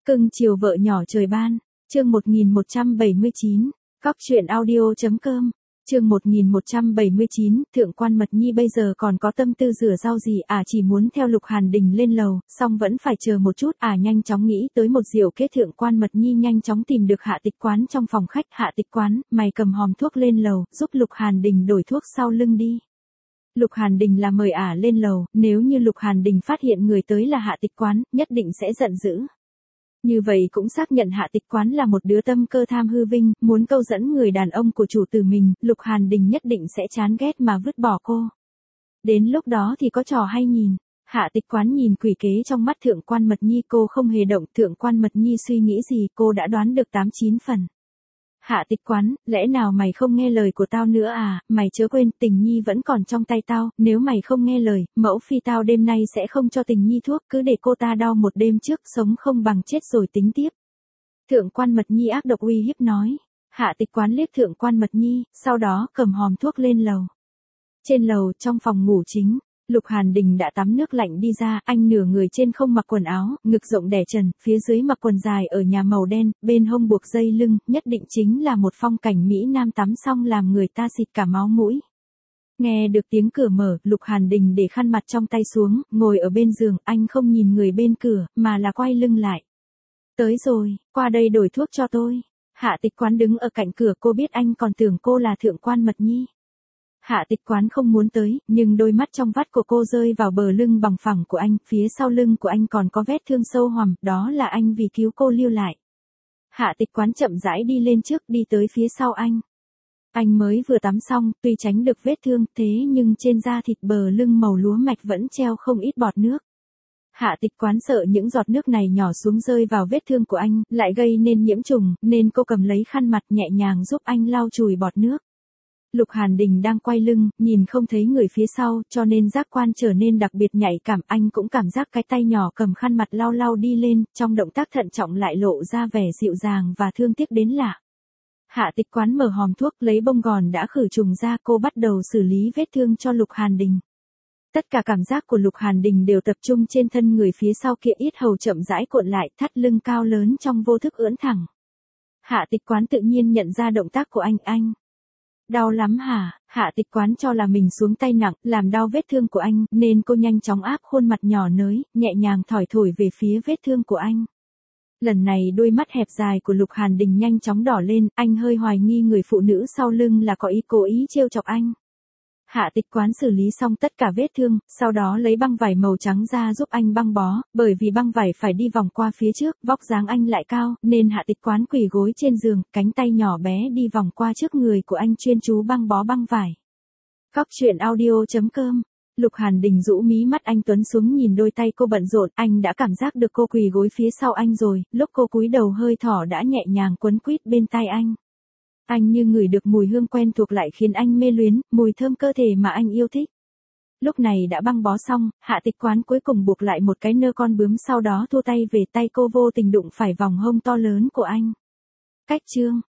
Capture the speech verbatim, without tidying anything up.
Cưng chiều vợ nhỏ trời ban, chương một nghìn một trăm bảy mươi chín, cóc truyện audio.com, chương một nghìn một trăm bảy mươi chín, Thượng quan Mật Nhi bây giờ còn có tâm tư rửa rau gì à, chỉ muốn theo Lục Hàn Đình lên lầu, song vẫn phải chờ một chút à, nhanh chóng nghĩ tới một diệu kế. Thượng quan Mật Nhi nhanh chóng tìm được Hạ Tịch Quán trong phòng khách. Hạ Tịch Quán, mày cầm hòm thuốc lên lầu, giúp Lục Hàn Đình đổi thuốc sau lưng đi. Lục Hàn Đình là mời ả lên lầu, nếu như Lục Hàn Đình phát hiện người tới là Hạ Tịch Quán, nhất định sẽ giận dữ. Như vậy cũng xác nhận Hạ Tịch Quán là một đứa tâm cơ tham hư vinh, muốn câu dẫn người đàn ông của chủ tử mình, Lục Hàn Đình nhất định sẽ chán ghét mà vứt bỏ cô. Đến lúc đó thì có trò hay nhìn. Hạ Tịch Quán nhìn quỷ kế trong mắt Thượng quan Mật Nhi, cô không hề động. Thượng quan Mật Nhi suy nghĩ gì cô đã đoán được tám chín phần. Hạ Tịch Quán, lẽ nào mày không nghe lời của tao nữa à, mày chớ quên Tình Nhi vẫn còn trong tay tao, nếu mày không nghe lời, mẫu phi tao đêm nay sẽ không cho Tình Nhi thuốc, cứ để cô ta đau một đêm trước, sống không bằng chết rồi tính tiếp. Thượng quan Mật Nhi ác độc uy hiếp nói. Hạ Tịch Quán liếc Thượng quan Mật Nhi, sau đó cầm hòm thuốc lên lầu. Trên lầu, trong phòng ngủ chính, Lục Hàn Đình đã tắm nước lạnh đi ra, anh nửa người trên không mặc quần áo, ngực rộng đẻ trần, phía dưới mặc quần dài ở nhà màu đen, bên hông buộc dây lưng, nhất định chính là một phong cảnh Mỹ Nam tắm xong làm người ta xịt cả máu mũi. Nghe được tiếng cửa mở, Lục Hàn Đình để khăn mặt trong tay xuống, ngồi ở bên giường, anh không nhìn người bên cửa, mà là quay lưng lại. Tới rồi, qua đây đổi thuốc cho tôi. Hạ Tịch Quán đứng ở cạnh cửa, cô biết anh còn tưởng cô là Thượng quan Mật Nhi. Hạ Tịch Quán không muốn tới, nhưng đôi mắt trong vắt của cô rơi vào bờ lưng bằng phẳng của anh, phía sau lưng của anh còn có vết thương sâu hoằm, đó là anh vì cứu cô lưu lại. Hạ Tịch Quán chậm rãi đi lên trước, đi tới phía sau anh. Anh mới vừa tắm xong, tuy tránh được vết thương, thế nhưng trên da thịt bờ lưng màu lúa mạch vẫn treo không ít bọt nước. Hạ Tịch Quán sợ những giọt nước này nhỏ xuống rơi vào vết thương của anh, lại gây nên nhiễm trùng, nên cô cầm lấy khăn mặt nhẹ nhàng giúp anh lau chùi bọt nước. Lục Hàn Đình đang quay lưng, nhìn không thấy người phía sau, cho nên giác quan trở nên đặc biệt nhạy cảm. Anh cũng cảm giác cái tay nhỏ cầm khăn mặt lau lau đi lên, trong động tác thận trọng lại lộ ra vẻ dịu dàng và thương tiếc đến lạ. Hạ Tịch Quán mở hòm thuốc, lấy bông gòn đã khử trùng ra, cô bắt đầu xử lý vết thương cho Lục Hàn Đình. Tất cả cảm giác của Lục Hàn Đình đều tập trung trên thân người phía sau kia, yết hầu chậm rãi cuộn lại, thắt lưng cao lớn trong vô thức ưỡn thẳng. Hạ Tịch Quán tự nhiên nhận ra động tác của anh, anh. Đau lắm hả? Hạ Tịch Quán cho là mình xuống tay nặng, làm đau vết thương của anh, nên cô nhanh chóng áp khuôn mặt nhỏ nới, nhẹ nhàng thổi thổi về phía vết thương của anh. Lần này đôi mắt hẹp dài của Lục Hàn Đình nhanh chóng đỏ lên, anh hơi hoài nghi người phụ nữ sau lưng là có ý cố ý trêu chọc anh. Hạ Tịch Quán xử lý xong tất cả vết thương, sau đó lấy băng vải màu trắng ra giúp anh băng bó, bởi vì băng vải phải đi vòng qua phía trước, vóc dáng anh lại cao, nên Hạ Tịch Quán quỳ gối trên giường, cánh tay nhỏ bé đi vòng qua trước người của anh chuyên chú băng bó băng vải. Cóc truyện audio.com. Lục Hàn Đình rũ mí mắt anh tuấn xuống nhìn đôi tay cô bận rộn, anh đã cảm giác được cô quỳ gối phía sau anh rồi, lúc cô cúi đầu hơi thở đã nhẹ nhàng quấn quýt bên tai anh. Anh như ngửi được mùi hương quen thuộc lại khiến anh mê luyến, mùi thơm cơ thể mà anh yêu thích. Lúc này đã băng bó xong, Hạ Tịch Quán cuối cùng buộc lại một cái nơ con bướm, sau đó thua tay về, tay cô vô tình đụng phải vòng hông to lớn của anh. Cách chương.